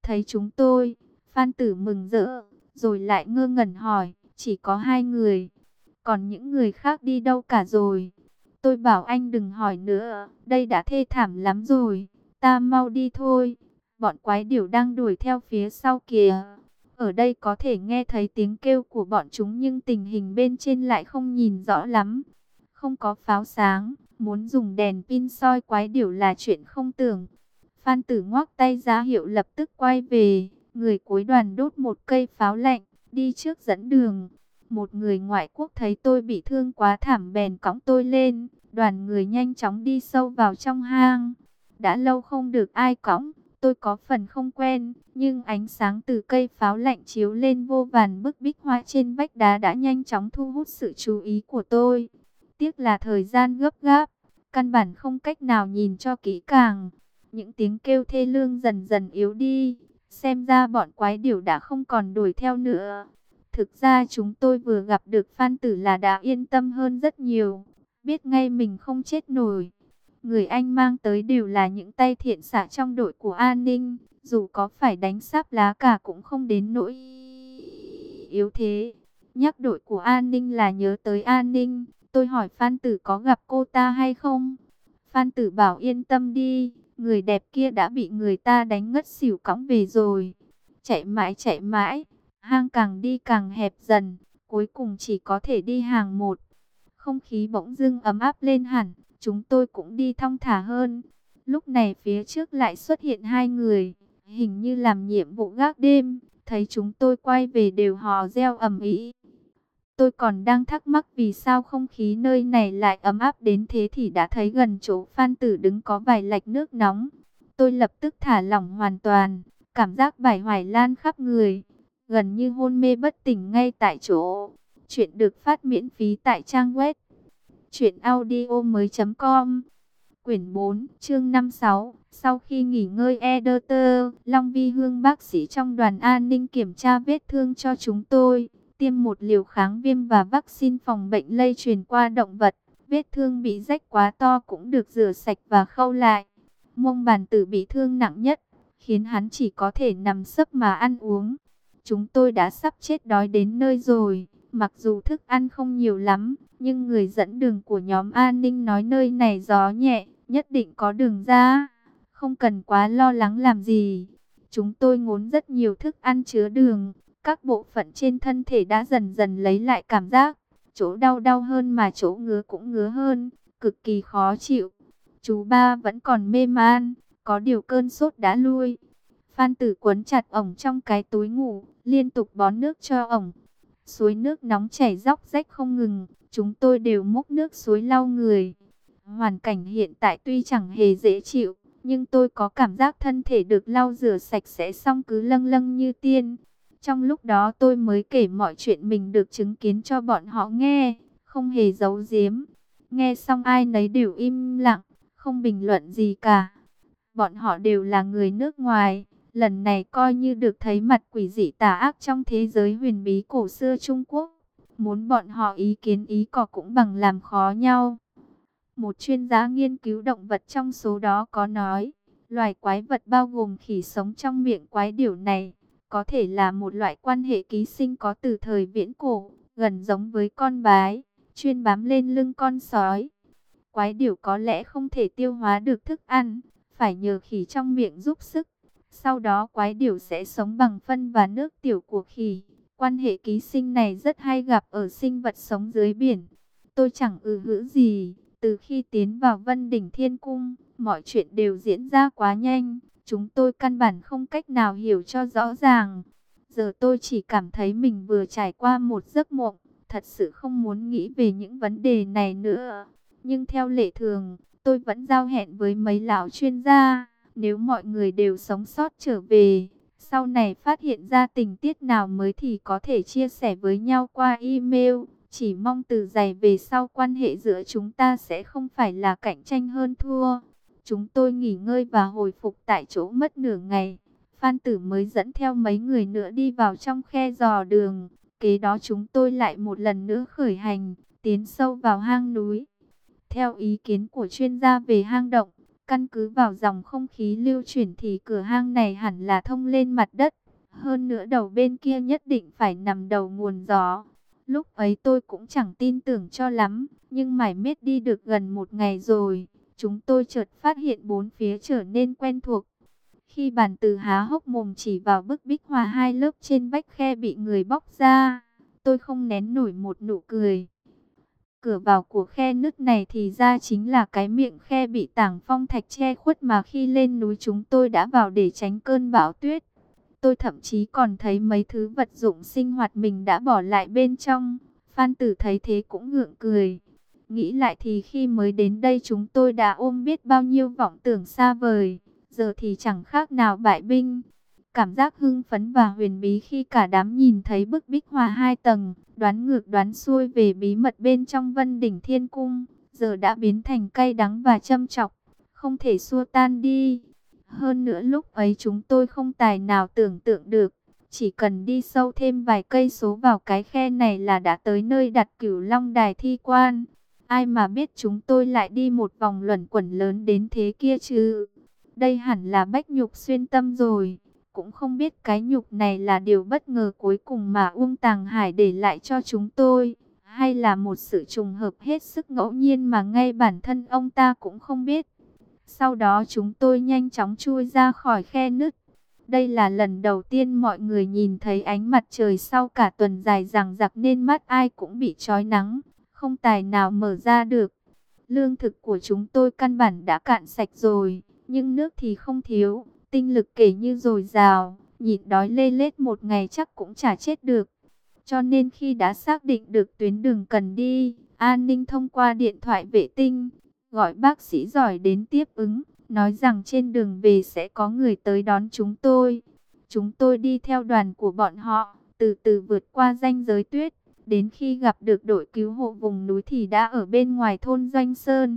Thấy chúng tôi, Phan Tử mừng rỡ, rồi lại ngơ ngẩn hỏi, chỉ có 2 người, còn những người khác đi đâu cả rồi? Tôi bảo anh đừng hỏi nữa, đây đã thê thảm lắm rồi, ta mau đi thôi, bọn quái điểu đang đuổi theo phía sau kìa. Ở đây có thể nghe thấy tiếng kêu của bọn chúng nhưng tình hình bên trên lại không nhìn rõ lắm. Không có pháo sáng, muốn dùng đèn pin soi quái điểu là chuyện không tưởng. Phan Tử ngoắc tay ra hiệu lập tức quay về, người cuối đoàn đốt một cây pháo lạnh, đi trước dẫn đường. Một người ngoại quốc thấy tôi bị thương quá thảm bèn cõng tôi lên, đoàn người nhanh chóng đi sâu vào trong hang. Đã lâu không được ai cõng, tôi có phần không quen, nhưng ánh sáng từ cây pháo lạnh chiếu lên vô vàn bức bích họa trên vách đá đã nhanh chóng thu hút sự chú ý của tôi. Tiếc là thời gian gấp gáp, căn bản không cách nào nhìn cho kỹ càng. Những tiếng kêu thê lương dần dần yếu đi, xem ra bọn quái điểu đã không còn đuổi theo nữa. Thực ra chúng tôi vừa gặp được Phan Tử là đã yên tâm hơn rất nhiều, biết ngay mình không chết nổi. Người anh mang tới đều là những tay thiện xạ trong đội của an ninh, dù có phải đánh sáp lá cả cũng không đến nỗi yếu thế. Nhắc đội của an ninh là nhớ tới an ninh, tôi hỏi Phan Tử có gặp cô ta hay không. Phan Tử bảo yên tâm đi, người đẹp kia đã bị người ta đánh ngất xỉu cõng về rồi. Chạy mãi, hang càng đi càng hẹp dần, cuối cùng chỉ có thể đi hàng một. Không khí bỗng dưng ấm áp lên hẳn, chúng tôi cũng đi thong thả hơn. Lúc này phía trước lại xuất hiện 2 người, hình như làm nhiệm vụ gác đêm, thấy chúng tôi quay về đều hò reo ầm ĩ. Tôi còn đang thắc mắc vì sao không khí nơi này lại ấm áp đến thế thì đã thấy gần chỗ Phan Tử đứng có vài lạch nước nóng. Tôi lập tức thả lỏng hoàn toàn, cảm giác bải hoài lan khắp người, gần như hôn mê bất tỉnh ngay tại chỗ. Chuyện được phát miễn phí tại trang web truyệnaudiomoi.com. Quyển 4, chương 56. Sau khi nghỉ ngơi Ederter, Long Vi Hương bác sĩ trong đoàn an ninh kiểm tra vết thương cho chúng tôi, tiêm một liều kháng viêm và vaccine phòng bệnh lây truyền qua động vật. Vết thương bị rách quá to cũng được rửa sạch và khâu lại. Mông bàn tử bị thương nặng nhất, khiến hắn chỉ có thể nằm sấp mà ăn uống. Chúng tôi đã sắp chết đói đến nơi rồi, mặc dù thức ăn không nhiều lắm, nhưng người dẫn đường của nhóm an ninh nói nơi này gió nhẹ, nhất định có đường ra, không cần quá lo lắng làm gì. Chúng tôi ngốn rất nhiều thức ăn chứa đường, các bộ phận trên thân thể đã dần dần lấy lại cảm giác, chỗ đau đau hơn mà chỗ ngứa cũng ngứa hơn, cực kỳ khó chịu. Chú ba vẫn còn mê man, có điều cơn sốt đã lui. Phan Tử quấn chặt ổng trong cái túi ngủ, liên tục bón nước cho ổng. Suối nước nóng chảy róc rách không ngừng, chúng tôi đều múc nước suối lau người. Hoàn cảnh hiện tại tuy chẳng hề dễ chịu, nhưng tôi có cảm giác thân thể được lau rửa sạch sẽ xong cứ lâng lâng như tiên. Trong lúc đó tôi mới kể mọi chuyện mình được chứng kiến cho bọn họ nghe, không hề giấu giếm. Nghe xong ai nấy đều im lặng, không bình luận gì cả. Bọn họ đều là người nước ngoài, lần này coi như được thấy mặt quỷ dị tà ác trong thế giới huyền bí cổ xưa Trung Quốc. Muốn bọn họ ý kiến ý cò cũng bằng làm khó nhau. Một chuyên gia nghiên cứu động vật trong số đó có nói, loài quái vật bao gồm khỉ sống trong miệng quái điểu này, có thể là một loại quan hệ ký sinh có từ thời viễn cổ, gần giống với con bái, chuyên bám lên lưng con sói. Quái điểu có lẽ không thể tiêu hóa được thức ăn, phải nhờ khỉ trong miệng giúp sức. Sau đó quái điểu sẽ sống bằng phân và nước tiểu của khỉ. Quan hệ ký sinh này rất hay gặp ở sinh vật sống dưới biển. Tôi chẳng hữ gì. Từ khi tiến vào Vân Đỉnh Thiên Cung, mọi chuyện đều diễn ra quá nhanh. Chúng tôi căn bản không cách nào hiểu cho rõ ràng. Giờ tôi chỉ cảm thấy mình vừa trải qua một giấc mộng. Thật sự không muốn nghĩ về những vấn đề này nữa. Nhưng theo lệ thường, tôi vẫn giao hẹn với mấy lão chuyên gia. Nếu mọi người đều sống sót trở về, sau này phát hiện ra tình tiết nào mới thì có thể chia sẻ với nhau qua email. Chỉ mong từ giày về sau quan hệ giữa chúng ta sẽ không phải là cạnh tranh hơn thua. Chúng tôi nghỉ ngơi và hồi phục tại chỗ mất nửa ngày. Phan Tử mới dẫn theo mấy người nữa đi vào trong khe dò đường. Kế đó chúng tôi lại một lần nữa khởi hành, tiến sâu vào hang núi. Theo ý kiến của chuyên gia về hang động, Căn cứ vào dòng không khí lưu chuyển thì cửa hang này hẳn là thông lên mặt đất. Hơn nữa đầu bên kia nhất định phải nằm đầu nguồn gió. Lúc ấy tôi cũng chẳng tin tưởng cho lắm, nhưng mải miết đi được gần một ngày rồi, chúng tôi chợt phát hiện bốn phía trở nên quen thuộc. Khi bàn từ há hốc mồm chỉ vào bức bích họa hai lớp trên vách khe bị người bóc ra, tôi không nén nổi một nụ cười. Cửa vào của khe nứt này thì ra chính là cái miệng khe bị tảng phong thạch che khuất mà khi lên núi chúng tôi đã vào để tránh cơn bão tuyết. Tôi thậm chí còn thấy mấy thứ vật dụng sinh hoạt mình đã bỏ lại bên trong. Phan Tử thấy thế cũng gượng cười. Nghĩ lại thì khi mới đến đây chúng tôi đã ôm biết bao nhiêu vọng tưởng xa vời. Giờ thì chẳng khác nào bại binh. Cảm giác hưng phấn và huyền bí khi cả đám nhìn thấy bức bích họa hai tầng, đoán ngược đoán xuôi về bí mật bên trong Vân Đỉnh Thiên Cung, giờ đã biến thành cay đắng và châm chọc, không thể xua tan đi. Hơn nữa lúc ấy chúng tôi không tài nào tưởng tượng được, chỉ cần đi sâu thêm vài cây số vào cái khe này là đã tới nơi đặt Cửu Long Đài thi quan. Ai mà biết chúng tôi lại đi một vòng luẩn quẩn lớn đến thế kia chứ. Đây hẳn là bách nhục xuyên tâm rồi. Cũng không biết cái nhục này là điều bất ngờ cuối cùng mà Uông Tàng Hải để lại cho chúng tôi, hay là một sự trùng hợp hết sức ngẫu nhiên mà ngay bản thân ông ta cũng không biết. Sau đó chúng tôi nhanh chóng chui ra khỏi khe nứt. Đây là lần đầu tiên mọi người nhìn thấy ánh mặt trời sau cả tuần dài dằng dặc nên mắt ai cũng bị chói nắng, không tài nào mở ra được. Lương thực của chúng tôi căn bản đã cạn sạch rồi, nhưng nước thì không thiếu. Tinh lực kể như dồi dào, nhịn đói lê lết một ngày chắc cũng chả chết được. Cho nên khi đã xác định được tuyến đường cần đi, an ninh thông qua điện thoại vệ tinh, gọi bác sĩ giỏi đến tiếp ứng, nói rằng trên đường về sẽ có người tới đón chúng tôi. Chúng tôi đi theo đoàn của bọn họ, từ từ vượt qua ranh giới tuyết, đến khi gặp được đội cứu hộ vùng núi thì đã ở bên ngoài thôn Doanh Sơn.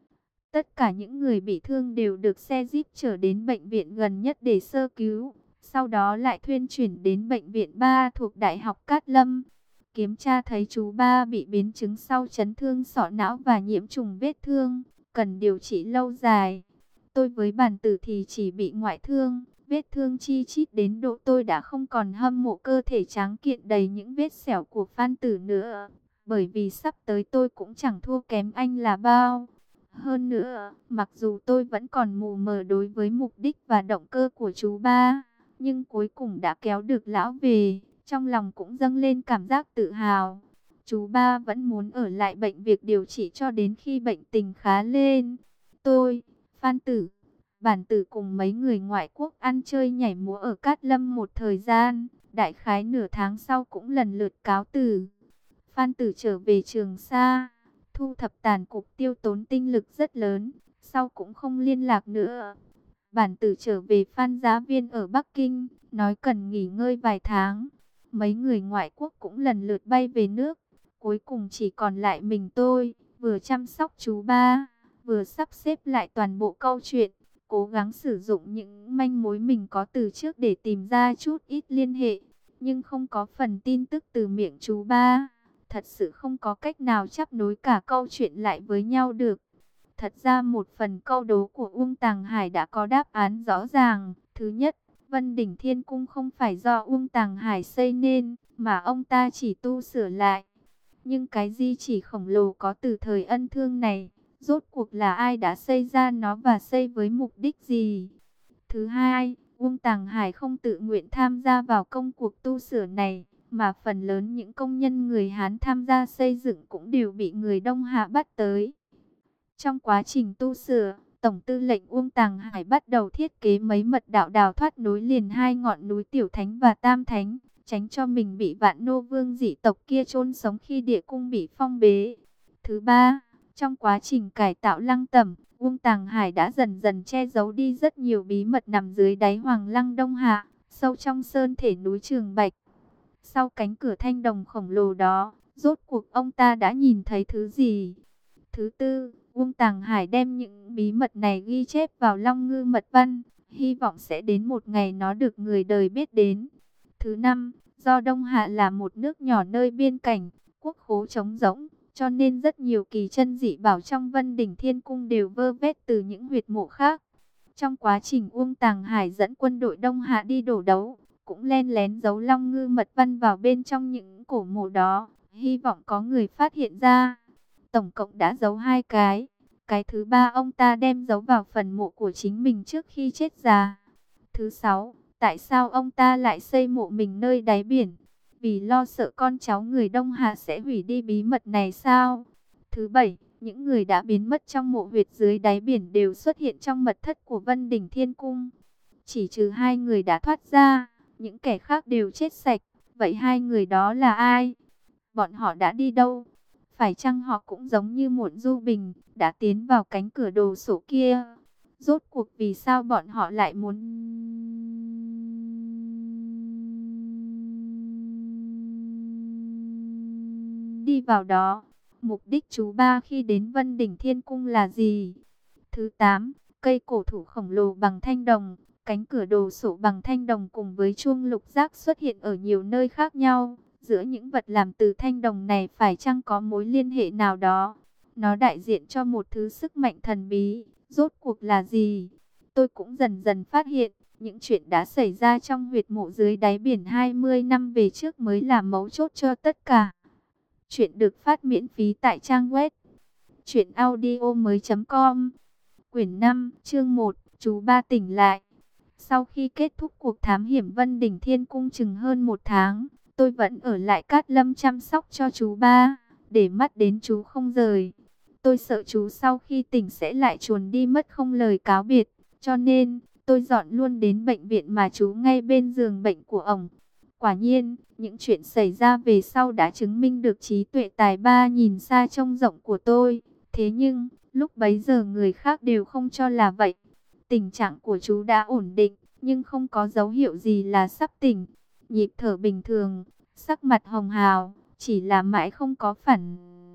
Tất cả những người bị thương đều được xe jeep chở đến bệnh viện gần nhất để sơ cứu. Sau đó lại thuyên chuyển đến bệnh viện 3 thuộc Đại học Cát Lâm. Kiểm tra thấy chú Ba bị biến chứng sau chấn thương sọ não và nhiễm trùng vết thương, cần điều trị lâu dài. Tôi với Bản Tử thì chỉ bị ngoại thương, vết thương chi chít đến độ tôi đã không còn hâm mộ cơ thể tráng kiện đầy những vết sẹo của Phan Tử nữa. Bởi vì sắp tới tôi cũng chẳng thua kém anh là bao. Hơn nữa, mặc dù tôi vẫn còn mù mờ đối với mục đích và động cơ của chú Ba, nhưng cuối cùng đã kéo được lão về, trong lòng cũng dâng lên cảm giác tự hào. Chú Ba vẫn muốn ở lại bệnh viện điều trị cho đến khi bệnh tình khá lên. Tôi, Phan Tử, Bản Tử cùng mấy người ngoại quốc ăn chơi nhảy múa ở Cát Lâm một thời gian, đại khái nửa tháng sau cũng lần lượt cáo từ. Phan Tử trở về Trường Sa, thu thập tàn cục tiêu tốn tinh lực rất lớn, sau cũng không liên lạc nữa. Bản Tử trở về Phan Giá Viên ở Bắc Kinh, nói cần nghỉ ngơi vài tháng. Mấy người ngoại quốc cũng lần lượt bay về nước, cuối cùng chỉ còn lại mình tôi, vừa chăm sóc chú Ba, vừa sắp xếp lại toàn bộ câu chuyện, cố gắng sử dụng những manh mối mình có từ trước để tìm ra chút ít liên hệ, nhưng không có phần tin tức từ miệng chú Ba. Thật sự không có cách nào chắp nối cả câu chuyện lại với nhau được. Thật ra một phần câu đố của Uông Tàng Hải đã có đáp án rõ ràng. Thứ nhất, Vân Đỉnh Thiên Cung không phải do Uông Tàng Hải xây nên, mà ông ta chỉ tu sửa lại. Nhưng cái di chỉ khổng lồ có từ thời Ân Thương này, rốt cuộc là ai đã xây ra nó và xây với mục đích gì? Thứ hai, Uông Tàng Hải không tự nguyện tham gia vào công cuộc tu sửa này, mà phần lớn những công nhân người Hán tham gia xây dựng cũng đều bị người Đông Hạ bắt tới. Trong quá trình tu sửa, Tổng tư lệnh Uông Tàng Hải bắt đầu thiết kế mấy mật đạo đào thoát nối liền hai ngọn núi Tiểu Thánh và Tam Thánh, tránh cho mình bị Vạn Nô Vương dị tộc kia chôn sống khi địa cung bị phong bế. Thứ ba, trong quá trình cải tạo lăng tẩm, Uông Tàng Hải đã dần dần che giấu đi rất nhiều bí mật nằm dưới đáy Hoàng Lăng Đông Hạ, sâu trong sơn thể núi Trường Bạch. Sau cánh cửa thanh đồng khổng lồ đó, rốt cuộc ông ta đã nhìn thấy thứ gì? Thứ tư, Uông Tàng Hải đem những bí mật này ghi chép vào Long Ngư Mật Văn, hy vọng sẽ đến một ngày nó được người đời biết đến. Thứ năm, do Đông Hạ là một nước nhỏ nơi biên cảnh, quốc khố trống rỗng, cho nên rất nhiều kỳ chân dị bảo trong Vân Đỉnh Thiên Cung đều vơ vét từ những huyệt mộ khác. Trong quá trình Uông Tàng Hải dẫn quân đội Đông Hạ đi đổ đấu, cũng len lén giấu long ngư mật văn vào bên trong những cổ mộ đó, hy vọng có người phát hiện ra. Tổng cộng đã giấu 2 cái thứ ba ông ta đem giấu vào phần mộ của chính mình trước khi chết già. Thứ 6, tại sao ông ta lại xây mộ mình nơi đáy biển? Vì lo sợ con cháu người Đông Hà sẽ hủy đi bí mật này sao? Thứ 7, những người đã biến mất trong mộ huyệt dưới đáy biển đều xuất hiện trong mật thất của Vân Đỉnh Thiên Cung. Chỉ trừ 2 người đã thoát ra, những kẻ khác đều chết sạch. Vậy 2 người đó là ai? Bọn họ đã đi đâu? Phải chăng họ cũng giống như Muộn Du Bình, đã tiến vào cánh cửa đồ sổ kia? Rốt cuộc vì sao bọn họ lại muốn đi vào đó? Mục đích chú ba khi đến Vân Đỉnh Thiên Cung là gì? Thứ 8, cây cổ thụ khổng lồ bằng thanh đồng, cánh cửa đồ sổ bằng thanh đồng cùng với chuông lục giác xuất hiện ở nhiều nơi khác nhau. Giữa những vật làm từ thanh đồng này phải chăng có mối liên hệ nào đó? Nó đại diện cho một thứ sức mạnh thần bí, rốt cuộc là gì? Tôi cũng dần dần phát hiện, những chuyện đã xảy ra trong huyệt mộ dưới đáy biển 20 năm về trước mới là mấu chốt cho tất cả. Chuyện được phát miễn phí tại trang web truyệnaudiomoi.com. Quyển 5, chương 1, chú ba tỉnh lại. Sau khi kết thúc cuộc thám hiểm Vân Đỉnh Thiên Cung chừng hơn 1 tháng, tôi vẫn ở lại Cát Lâm chăm sóc cho chú ba, để mắt đến chú không rời. Tôi sợ chú sau khi tỉnh sẽ lại chuồn đi mất không lời cáo biệt, cho nên tôi dọn luôn đến bệnh viện mà chú ngay bên giường bệnh của ổng. Quả nhiên, những chuyện xảy ra về sau đã chứng minh được trí tuệ tài ba nhìn xa trông rộng của tôi. Thế nhưng, lúc bấy giờ người khác đều không cho là vậy. Tình trạng của chú đã ổn định, nhưng không có dấu hiệu gì là sắp tỉnh. Nhịp thở bình thường, sắc mặt hồng hào, chỉ là mãi không có phản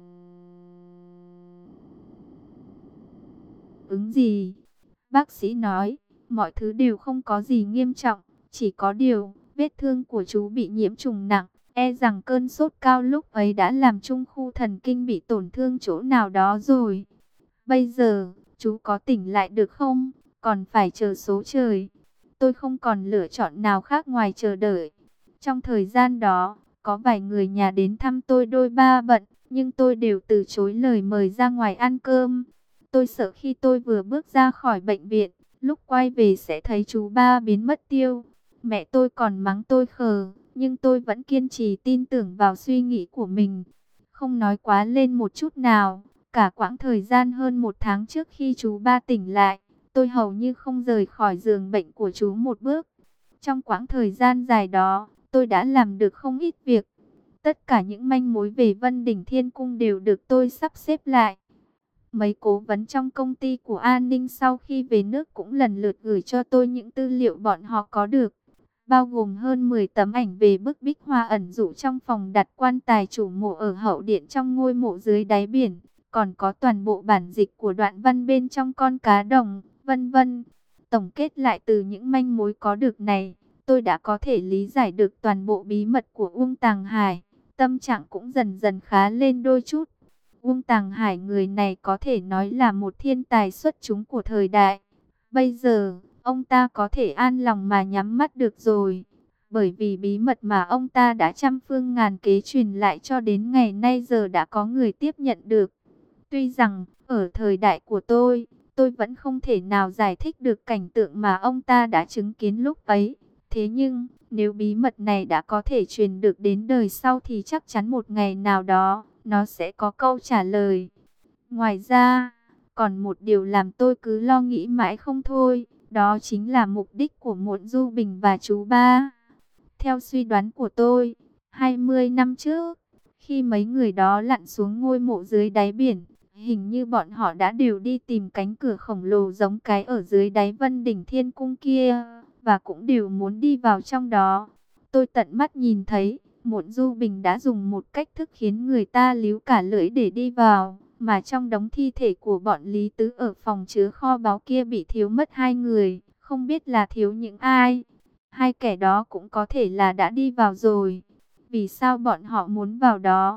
ứng gì. Bác sĩ nói, mọi thứ đều không có gì nghiêm trọng, chỉ có điều, vết thương của chú bị nhiễm trùng nặng, e rằng cơn sốt cao lúc ấy đã làm trung khu thần kinh bị tổn thương chỗ nào đó rồi. Bây giờ, chú có tỉnh lại được không? Còn phải chờ số trời. Tôi không còn lựa chọn nào khác ngoài chờ đợi. Trong thời gian đó, có vài người nhà đến thăm tôi đôi ba bận, nhưng tôi đều từ chối lời mời ra ngoài ăn cơm. Tôi sợ khi tôi vừa bước ra khỏi bệnh viện, lúc quay về sẽ thấy chú ba biến mất tiêu. Mẹ tôi còn mắng tôi khờ, nhưng tôi vẫn kiên trì tin tưởng vào suy nghĩ của mình. Không nói quá lên một chút nào, cả quãng thời gian hơn 1 tháng trước khi chú ba tỉnh lại, tôi hầu như không rời khỏi giường bệnh của chú một bước. Trong quãng thời gian dài đó, tôi đã làm được không ít việc. Tất cả những manh mối về Vân Đỉnh Thiên Cung đều được tôi sắp xếp lại. Mấy cố vấn trong công ty của an ninh sau khi về nước cũng lần lượt gửi cho tôi những tư liệu bọn họ có được, bao gồm hơn 10 tấm ảnh về bức bích hoa ẩn dụ trong phòng đặt quan tài chủ mộ ở hậu điện trong ngôi mộ dưới đáy biển, còn có toàn bộ bản dịch của đoạn văn bên trong con cá đồng, vân vân. Tổng kết lại từ những manh mối có được này, tôi đã có thể lý giải được toàn bộ bí mật của Uông Tàng Hải, tâm trạng cũng dần dần khá lên đôi chút. Uông Tàng Hải người này có thể nói là một thiên tài xuất chúng của thời đại. Bây giờ, ông ta có thể an lòng mà nhắm mắt được rồi. Bởi vì bí mật mà ông ta đã trăm phương ngàn kế truyền lại cho đến ngày nay giờ đã có người tiếp nhận được. Tuy rằng, ở thời đại của tôi vẫn không thể nào giải thích được cảnh tượng mà ông ta đã chứng kiến lúc ấy. Thế nhưng, nếu bí mật này đã có thể truyền được đến đời sau thì chắc chắn một ngày nào đó, nó sẽ có câu trả lời. Ngoài ra, còn một điều làm tôi cứ lo nghĩ mãi không thôi, đó chính là mục đích của Muộn Du Bình và chú ba. Theo suy đoán của tôi, 20 năm trước, khi mấy người đó lặn xuống ngôi mộ dưới đáy biển, hình như bọn họ đã đều đi tìm cánh cửa khổng lồ giống cái ở dưới đáy Vân Đỉnh Thiên Cung kia, và cũng đều muốn đi vào trong đó. Tôi tận mắt nhìn thấy, Muộn Du Bình đã dùng một cách thức khiến người ta líu cả lưỡi để đi vào, mà trong đống thi thể của bọn Lý Tứ ở phòng chứa kho báu kia bị thiếu mất 2 người, không biết là thiếu những ai. 2 kẻ đó cũng có thể là đã đi vào rồi. Vì sao bọn họ muốn vào đó?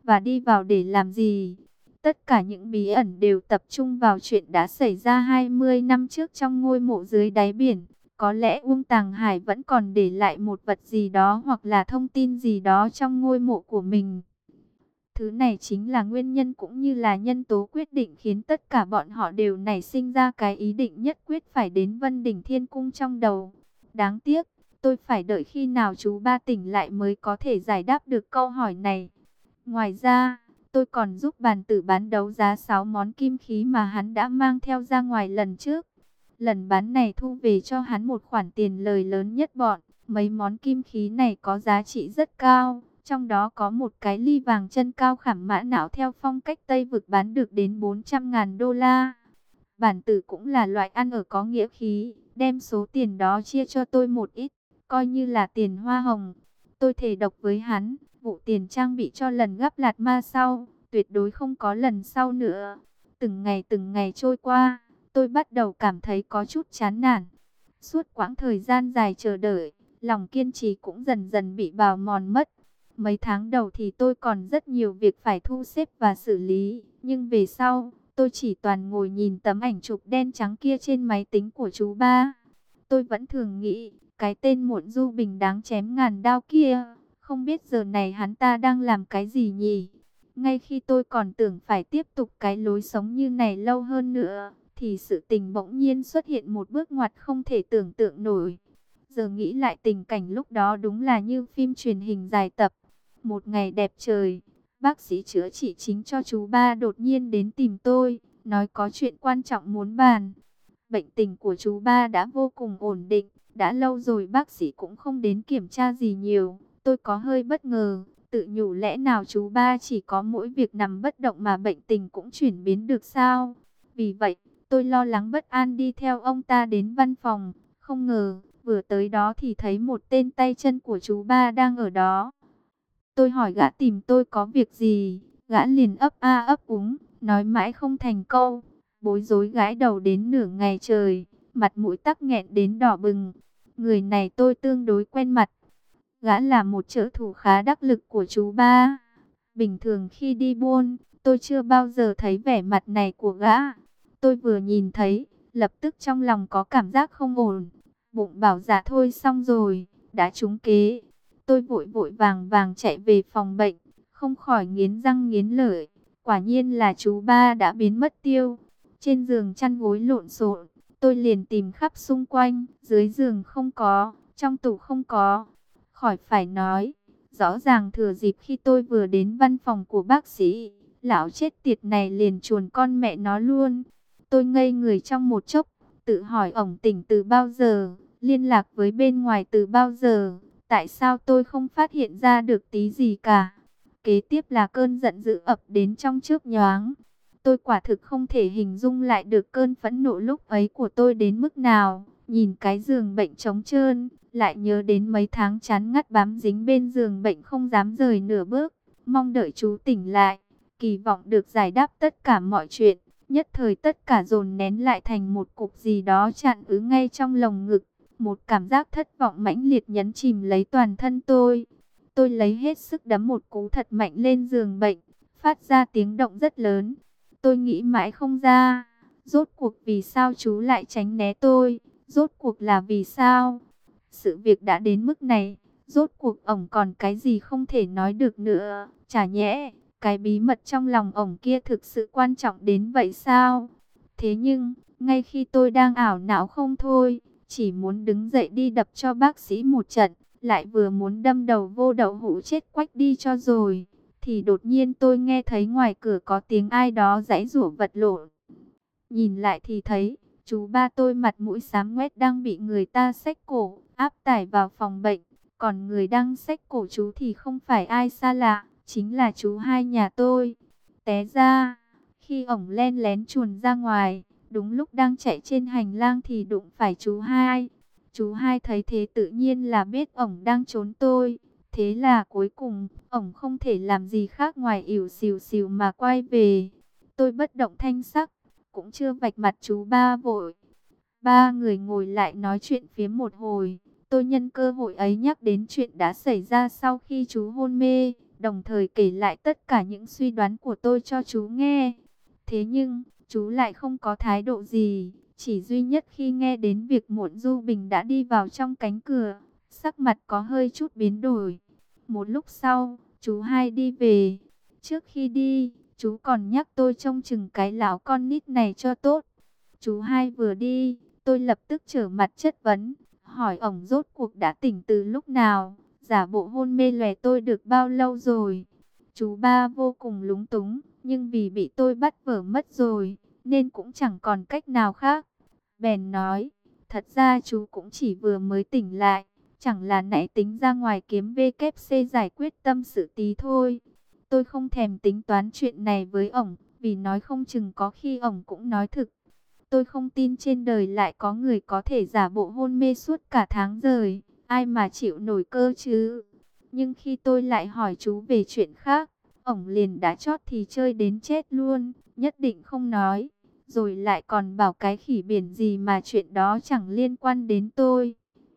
và đi vào để làm gì? Tất cả những bí ẩn đều tập trung vào chuyện đã xảy ra 20 năm trước trong ngôi mộ dưới đáy biển. Có lẽ Uông Tàng Hải vẫn còn để lại một vật gì đó hoặc là thông tin gì đó trong ngôi mộ của mình. Thứ này chính là nguyên nhân cũng như là nhân tố quyết định khiến tất cả bọn họ đều nảy sinh ra cái ý định nhất quyết phải đến Vân Đỉnh Thiên Cung trong đầu. Đáng tiếc, tôi phải đợi khi nào chú ba tỉnh lại mới có thể giải đáp được câu hỏi này. Ngoài ra, tôi còn giúp bàn tử bán đấu giá 6 món kim khí mà hắn đã mang theo ra ngoài lần trước. Lần bán này thu về cho hắn một khoản tiền lời lớn nhất bọn. Mấy món kim khí này có giá trị rất cao. Trong đó có một cái ly vàng chân cao khảm mã não theo phong cách Tây Vực bán được đến 400.000 đô la. Bản tử cũng là loại ăn ở có nghĩa khí. Đem số tiền đó chia cho tôi một ít, coi như là tiền hoa hồng. Tôi thề độc với hắn, vụ tiền trang bị cho lần gắp lạt ma sau, tuyệt đối không có lần sau nữa. Từng ngày trôi qua, tôi bắt đầu cảm thấy có chút chán nản. Suốt quãng thời gian dài chờ đợi, lòng kiên trì cũng dần dần bị bào mòn mất. Mấy tháng đầu thì tôi còn rất nhiều việc phải thu xếp và xử lý, nhưng về sau, tôi chỉ toàn ngồi nhìn tấm ảnh chụp đen trắng kia trên máy tính của chú ba. Tôi vẫn thường nghĩ, cái tên Muộn Du Bình đáng chém ngàn đao kia, không biết giờ này hắn ta đang làm cái gì nhỉ? Ngay khi tôi còn tưởng phải tiếp tục cái lối sống như này lâu hơn nữa, thì sự tình bỗng nhiên xuất hiện một bước ngoặt không thể tưởng tượng nổi. Giờ nghĩ lại tình cảnh lúc đó đúng là như phim truyền hình dài tập. Một ngày đẹp trời, bác sĩ chữa trị chính cho chú ba đột nhiên đến tìm tôi, nói có chuyện quan trọng muốn bàn. Bệnh tình của chú ba đã vô cùng ổn định, đã lâu rồi bác sĩ cũng không đến kiểm tra gì nhiều. Tôi có hơi bất ngờ, tự nhủ lẽ nào chú ba chỉ có mỗi việc nằm bất động mà bệnh tình cũng chuyển biến được sao? Vì vậy, tôi lo lắng bất an đi theo ông ta đến văn phòng, không ngờ, vừa tới đó thì thấy một tên tay chân của chú ba đang ở đó. Tôi hỏi gã tìm tôi có việc gì, gã liền ấp a ấp úng, nói mãi không thành câu, bối rối gãi đầu đến nửa ngày trời, mặt mũi tắc nghẹn đến đỏ bừng. Người này tôi tương đối quen mặt, gã là một trợ thủ khá đắc lực của chú ba. Bình thường khi đi buôn, tôi chưa bao giờ thấy vẻ mặt này của gã. Tôi vừa nhìn thấy, lập tức trong lòng có cảm giác không ổn, bụng bảo dạ thôi xong rồi, đã trúng kế. Tôi vội vội vàng vàng chạy về phòng bệnh, không khỏi nghiến răng nghiến lợi. Quả nhiên là chú ba đã biến mất tiêu. Trên giường chăn gối lộn xộn, tôi liền tìm khắp xung quanh, dưới giường không có, trong tủ không có. Khỏi phải nói, rõ ràng thừa dịp khi tôi vừa đến văn phòng của bác sĩ, lão chết tiệt này liền chuồn con mẹ nó luôn. Tôi ngây người trong một chốc, tự hỏi ổng tỉnh từ bao giờ, liên lạc với bên ngoài từ bao giờ. Tại sao tôi không phát hiện ra được tí gì cả? Kế tiếp là cơn giận dữ ập đến trong chớp nhoáng. Tôi quả thực không thể hình dung lại được cơn phẫn nộ lúc ấy của tôi đến mức nào. Nhìn cái giường bệnh trống trơn, lại nhớ đến mấy tháng chán ngắt bám dính bên giường bệnh không dám rời nửa bước. Mong đợi chú tỉnh lại, kỳ vọng được giải đáp tất cả mọi chuyện. Nhất thời tất cả dồn nén lại thành một cục gì đó chặn ứ ngay trong lồng ngực. Một cảm giác thất vọng mãnh liệt nhấn chìm lấy toàn thân tôi. Tôi lấy hết sức đấm một cú thật mạnh lên giường bệnh, phát ra tiếng động rất lớn. Tôi nghĩ mãi không ra, rốt cuộc vì sao chú lại tránh né tôi, rốt cuộc là vì sao? Sự việc đã đến mức này, rốt cuộc ổng còn cái gì không thể nói được nữa, chả nhẽ cái bí mật trong lòng ổng kia thực sự quan trọng đến vậy sao? Thế nhưng, ngay khi tôi đang ảo não không thôi, chỉ muốn đứng dậy đi đập cho bác sĩ một trận, lại vừa muốn đâm đầu vô đậu hũ chết quách đi cho rồi, thì đột nhiên tôi nghe thấy ngoài cửa có tiếng ai đó giãy giụa vật lộn. Nhìn lại thì thấy, chú ba tôi mặt mũi xám ngoét đang bị người ta xách cổ, áp tải vào phòng bệnh. Còn người đang xách cổ chú thì không phải ai xa lạ, chính là chú hai nhà tôi. Té ra, khi ổng len lén chuồn ra ngoài, đúng lúc đang chạy trên hành lang thì đụng phải chú hai. Chú hai thấy thế tự nhiên là biết ổng đang trốn tôi. Thế là cuối cùng, ổng không thể làm gì khác ngoài ỉu xìu xìu mà quay về. Tôi bất động thanh sắc, cũng chưa vạch mặt chú ba vội. Ba người ngồi lại nói chuyện phiếm một hồi. Tôi nhân cơ hội ấy nhắc đến chuyện đã xảy ra sau khi chú hôn mê. đồng thời kể lại tất cả những suy đoán của tôi cho chú nghe. Thế nhưng, chú lại không có thái độ gì, chỉ duy nhất khi nghe đến việc Muộn Du Bình đã đi vào trong cánh cửa, sắc mặt có hơi chút biến đổi. Một lúc sau, chú hai đi về. Trước khi đi, chú còn nhắc tôi trông chừng cái lão con nít này cho tốt. Chú hai vừa đi, tôi lập tức trở mặt chất vấn, hỏi ổng rốt cuộc đã tỉnh từ lúc nào, giả bộ hôn mê lòe tôi được bao lâu rồi. Chú ba vô cùng lúng túng, nhưng vì bị tôi bắt vở mất rồi, nên cũng chẳng còn cách nào khác. Bèn nói, thật ra chú cũng chỉ vừa mới tỉnh lại, chẳng là nãy tính ra ngoài kiếm VKC giải quyết tâm sự tí thôi. Tôi không thèm tính toán chuyện này với ổng, vì nói không chừng có khi ổng cũng nói thực. Tôi không tin trên đời lại có người có thể giả bộ hôn mê suốt cả tháng rồi, ai mà chịu nổi cơ chứ. Nhưng khi tôi lại hỏi chú về chuyện khác, ổng liền đã chót thì chơi đến chết luôn, nhất định không nói. Rồi lại còn bảo cái khỉ biển gì mà chuyện đó chẳng liên quan đến tôi.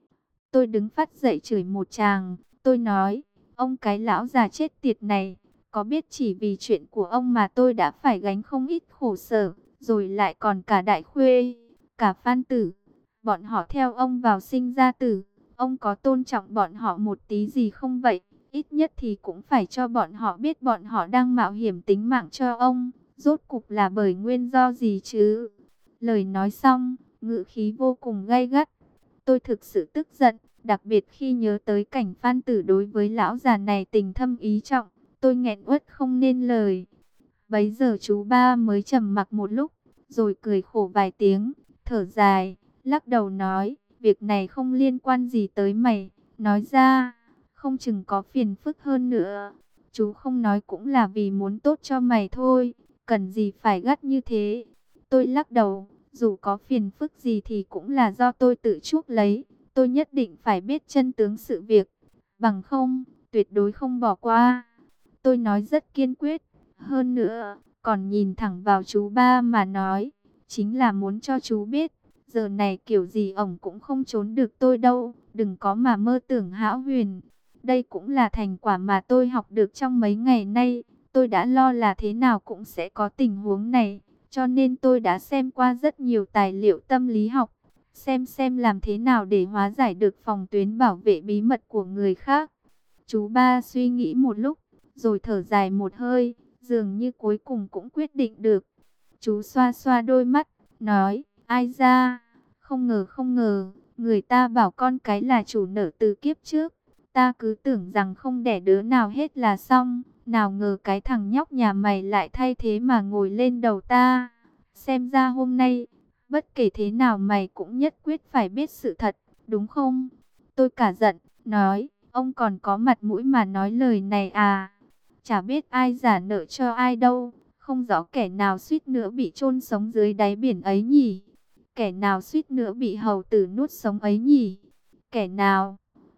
Tôi đứng phát dậy chửi một tràng, tôi nói, ông cái lão già chết tiệt này, có biết chỉ vì chuyện của ông mà tôi đã phải gánh không ít khổ sở, rồi lại còn cả Đại Khuê, cả Phan Tử. Bọn họ theo ông vào sinh ra tử, ông có tôn trọng bọn họ một tí gì không vậy? Ít nhất thì cũng phải cho bọn họ biết bọn họ đang mạo hiểm tính mạng cho ông, rốt cục là bởi nguyên do gì chứ? Lời nói xong, ngữ khí vô cùng gay gắt. Tôi thực sự tức giận, đặc biệt khi nhớ tới cảnh Phan Tử đối với lão già này tình thâm ý trọng, tôi nghẹn uất không nên lời. Bấy giờ chú ba mới trầm mặc một lúc, rồi cười khổ vài tiếng, thở dài, lắc đầu nói, việc này không liên quan gì tới mày, nói ra, không chừng có phiền phức hơn nữa. Chú không nói cũng là vì muốn tốt cho mày thôi, cần gì phải gắt như thế. Tôi lắc đầu, dù có phiền phức gì thì cũng là do tôi tự chuốc lấy, tôi nhất định phải biết chân tướng sự việc, bằng không, tuyệt đối không bỏ qua. Tôi nói rất kiên quyết, hơn nữa, còn nhìn thẳng vào chú ba mà nói, chính là muốn cho chú biết, giờ này kiểu gì ổng cũng không trốn được tôi đâu, đừng có mà mơ tưởng hão huyền. Đây cũng là thành quả mà tôi học được trong mấy ngày nay, tôi đã lo là thế nào cũng sẽ có tình huống này, cho nên tôi đã xem qua rất nhiều tài liệu tâm lý học, xem làm thế nào để hóa giải được phòng tuyến bảo vệ bí mật của người khác. Chú ba suy nghĩ một lúc, rồi thở dài một hơi, dường như cuối cùng cũng quyết định được. Chú xoa xoa đôi mắt, nói, ai ra, không ngờ, người ta bảo con cái là chủ nợ từ kiếp trước. Ta cứ tưởng rằng không đẻ đứa nào hết là xong, nào ngờ cái thằng nhóc nhà mày lại thay thế mà ngồi lên đầu ta. Xem ra hôm nay, bất kể thế nào mày cũng nhất quyết phải biết sự thật, đúng không? Tôi cả giận, nói, ông còn có mặt mũi mà nói lời này à? Chả biết ai giả nợ cho ai đâu, không rõ kẻ nào suýt nữa bị chôn sống dưới đáy biển ấy nhỉ? Kẻ nào suýt nữa bị hầu tử nuốt sống ấy nhỉ? Kẻ nào?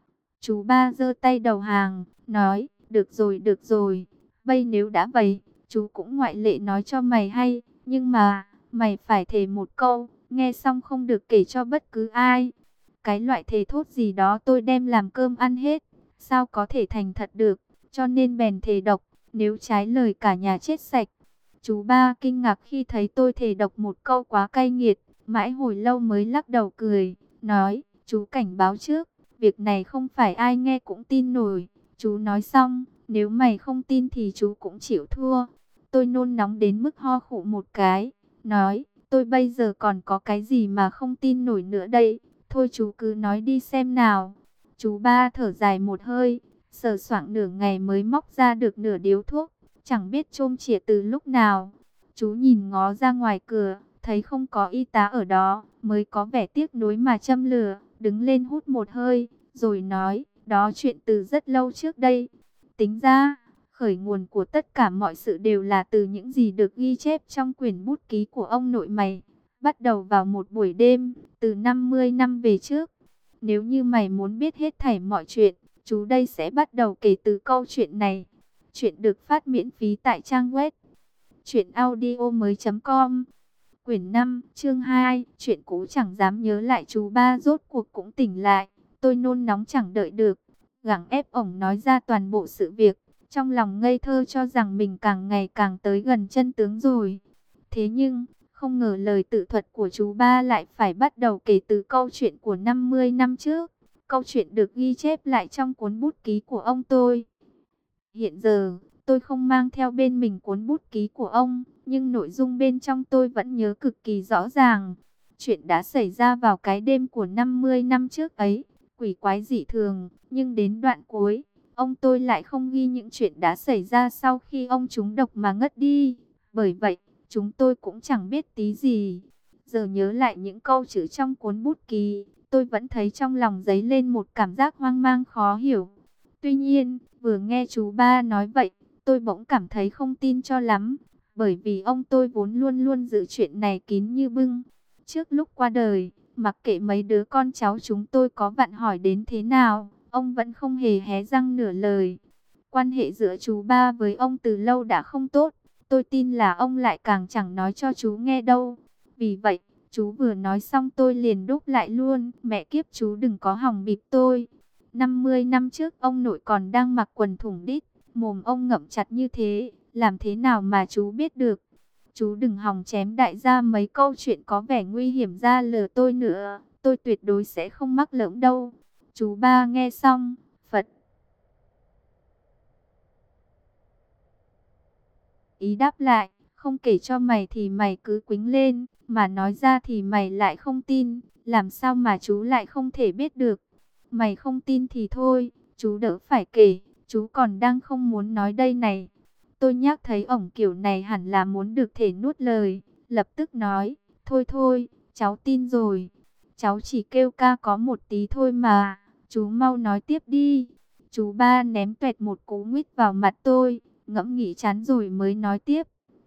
Chú ba giơ tay đầu hàng, nói, được rồi, bây nếu đã vậy, chú cũng ngoại lệ nói cho mày hay, nhưng mà, mày phải thề một câu, nghe xong không được kể cho bất cứ ai. Cái loại thề thốt gì đó tôi đem làm cơm ăn hết, sao có thể thành thật được, cho nên bèn thề độc, nếu trái lời cả nhà chết sạch. Chú ba kinh ngạc khi thấy tôi thề độc một câu quá cay nghiệt, mãi hồi lâu mới lắc đầu cười, nói, chú cảnh báo trước, việc này không phải ai nghe cũng tin nổi. Chú nói xong, nếu mày không tin thì chú cũng chịu thua. Tôi nôn nóng đến mức ho khụ một cái, nói, tôi bây giờ còn có cái gì mà không tin nổi nữa đây. Thôi chú cứ nói đi xem nào. Chú ba thở dài một hơi, sờ soạng nửa ngày mới móc ra được nửa điếu thuốc, chẳng biết chôm chĩa từ lúc nào. Chú nhìn ngó ra ngoài cửa, thấy không có y tá ở đó, mới có vẻ tiếc nuối mà châm lửa, đứng lên hút một hơi, rồi nói, đó chuyện từ rất lâu trước đây. Tính ra, khởi nguồn của tất cả mọi sự đều là từ những gì được ghi chép trong quyển bút ký của ông nội mày. Bắt đầu vào một buổi đêm, từ 50 năm về trước. Nếu như mày muốn biết hết thảy mọi chuyện, chú đây sẽ bắt đầu kể từ câu chuyện này. Chuyện được phát miễn phí tại trang web truyệnaudiomoi.com. Quyển 5, chương 2, chuyện cũ chẳng dám nhớ lại. Chú ba rốt cuộc cũng tỉnh lại. Tôi nôn nóng chẳng đợi được, gắng ép ổng nói ra toàn bộ sự việc. trong lòng ngây thơ cho rằng mình càng ngày càng tới gần chân tướng rồi. Thế nhưng, không ngờ lời tự thuật của chú ba lại phải bắt đầu kể từ câu chuyện của 50 năm trước. Câu chuyện được ghi chép lại trong cuốn bút ký của ông tôi. Hiện giờ, tôi không mang theo bên mình cuốn bút ký của ông, nhưng nội dung bên trong tôi vẫn nhớ cực kỳ rõ ràng. Chuyện đã xảy ra vào cái đêm của 50 năm trước ấy, quỷ quái dị thường, nhưng đến đoạn cuối, ông tôi lại không ghi những chuyện đã xảy ra sau khi ông trúng độc mà ngất đi. Bởi vậy, chúng tôi cũng chẳng biết tí gì. Giờ nhớ lại những câu chữ trong cuốn bút ký, tôi vẫn thấy trong lòng dấy lên một cảm giác hoang mang khó hiểu. Tuy nhiên, vừa nghe chú ba nói vậy, tôi bỗng cảm thấy không tin cho lắm, bởi vì ông tôi vốn luôn luôn giữ chuyện này kín như bưng. Trước lúc qua đời, mặc kệ mấy đứa con cháu chúng tôi có vặn hỏi đến thế nào, ông vẫn không hề hé răng nửa lời. Quan hệ giữa chú ba với ông từ lâu đã không tốt, tôi tin là ông lại càng chẳng nói cho chú nghe đâu. Vì vậy, chú vừa nói xong tôi liền đúc lại luôn, mẹ kiếp chú đừng có hòng bịp tôi. 50 năm trước ông nội còn đang mặc quần thủng đít, mồm ông ngậm chặt như thế, làm thế nào mà chú biết được. Chú đừng hòng chém đại gia mấy câu chuyện có vẻ nguy hiểm ra lừa tôi nữa, tôi tuyệt đối sẽ không mắc lỡm đâu. Chú ba nghe xong, Phật ý đáp lại, không kể cho mày thì mày cứ quýnh lên, mà nói ra thì mày lại không tin, làm sao mà chú lại không thể biết được. Mày không tin thì thôi, chú đỡ phải kể, chú còn đang không muốn nói đây này. Tôi nhắc thấy ổng kiểu này hẳn là muốn được thể nuốt lời, lập tức nói, thôi thôi, cháu tin rồi. Cháu chỉ kêu ca có một tí thôi mà, chú mau nói tiếp đi. Chú ba ném tuẹt một cú nguýt vào mặt tôi, ngẫm nghĩ chán rồi mới nói tiếp.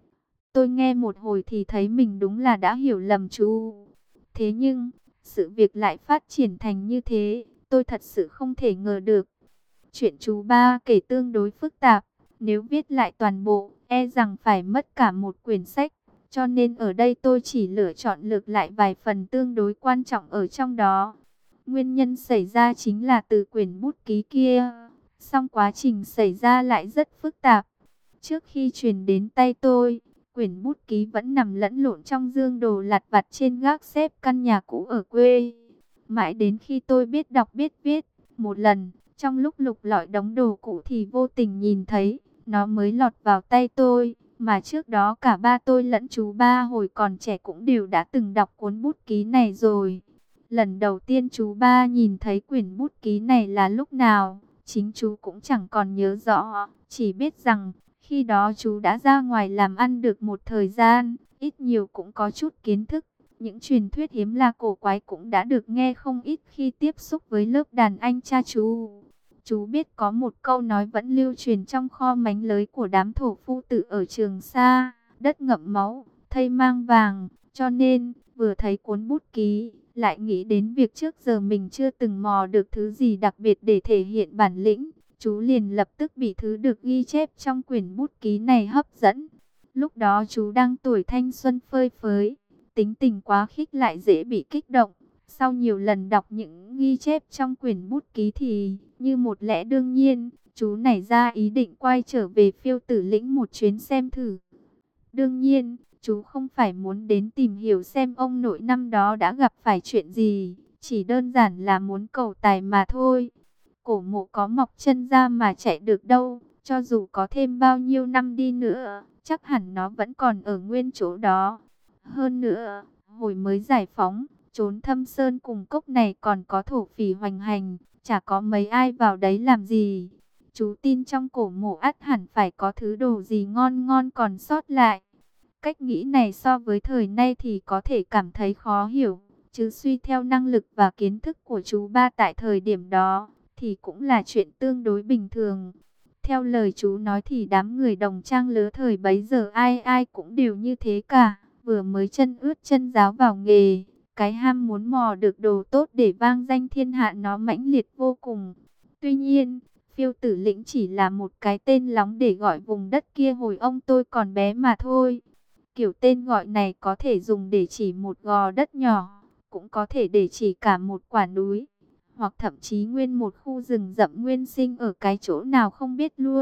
Tôi nghe một hồi thì thấy mình đúng là đã hiểu lầm chú. Thế nhưng, sự việc lại phát triển thành như thế, tôi thật sự không thể ngờ được. Chuyện chú ba kể tương đối phức tạp, nếu viết lại toàn bộ, e rằng phải mất cả một quyển sách. Cho nên ở đây tôi chỉ lựa chọn lược lại vài phần tương đối quan trọng ở trong đó. Nguyên nhân xảy ra chính là từ quyển bút ký kia, song quá trình xảy ra lại rất phức tạp. Trước khi truyền đến tay tôi, quyển bút ký vẫn nằm lẫn lộn trong dương đồ lặt vặt trên gác xếp căn nhà cũ ở quê. Mãi đến khi tôi biết đọc biết viết, một lần, trong lúc lục lọi đống đồ cũ thì vô tình nhìn thấy, nó mới lọt vào tay tôi. Mà trước đó cả ba tôi lẫn chú ba hồi còn trẻ cũng đều đã từng đọc cuốn bút ký này rồi. Lần đầu tiên chú ba nhìn thấy quyển bút ký này là lúc nào, chính chú cũng chẳng còn nhớ rõ, chỉ biết rằng khi đó chú đã ra ngoài làm ăn được một thời gian, ít nhiều cũng có chút kiến thức. Những truyền thuyết hiếm là cổ quái cũng đã được nghe không ít khi tiếp xúc với lớp đàn anh cha chú. Chú biết có một câu nói vẫn lưu truyền trong kho mánh lới của đám thổ phu tử ở Trường Sa, đất ngậm máu, thây mang vàng, cho nên vừa thấy cuốn bút ký, lại nghĩ đến việc trước giờ mình chưa từng mò được thứ gì đặc biệt để thể hiện bản lĩnh. Chú liền lập tức bị thứ được ghi chép trong quyển bút ký này hấp dẫn. Lúc đó chú đang tuổi thanh xuân phơi phới, tính tình quá khích lại dễ bị kích động. Sau nhiều lần đọc những ghi chép trong quyển bút ký thì, như một lẽ đương nhiên, chú nảy ra ý định quay trở về Phiêu Tử Lĩnh một chuyến xem thử. Đương nhiên, chú không phải muốn đến tìm hiểu xem ông nội năm đó đã gặp phải chuyện gì, chỉ đơn giản là muốn cầu tài mà thôi. Cổ Mộ có mọc chân ra mà chạy được đâu, cho dù có thêm bao nhiêu năm đi nữa, chắc hẳn nó vẫn còn ở nguyên chỗ đó. Hơn nữa, hồi mới giải phóng, trốn thâm sơn cùng cốc này còn có thổ phỉ hoành hành, chả có mấy ai vào đấy làm gì. Chú tin trong cổ mộ ắt hẳn phải có thứ đồ gì ngon ngon còn sót lại. Cách nghĩ này so với thời nay thì có thể cảm thấy khó hiểu, chứ suy theo năng lực và kiến thức của chú ba tại thời điểm đó, thì cũng là chuyện tương đối bình thường. Theo lời chú nói thì đám người đồng trang lứa thời bấy giờ ai ai cũng đều như thế cả, vừa mới chân ướt chân ráo vào nghề, cái ham muốn mò được đồ tốt để vang danh thiên hạ nó mãnh liệt vô cùng. Tuy nhiên, Phiêu Tử Lĩnh chỉ là một cái tên lóng để gọi vùng đất kia hồi ông tôi còn bé mà thôi. Kiểu tên gọi này có thể dùng để chỉ một gò đất nhỏ, cũng có thể để chỉ cả một quả núi, hoặc thậm chí nguyên một khu rừng rậm nguyên sinh ở cái chỗ nào không biết luôn.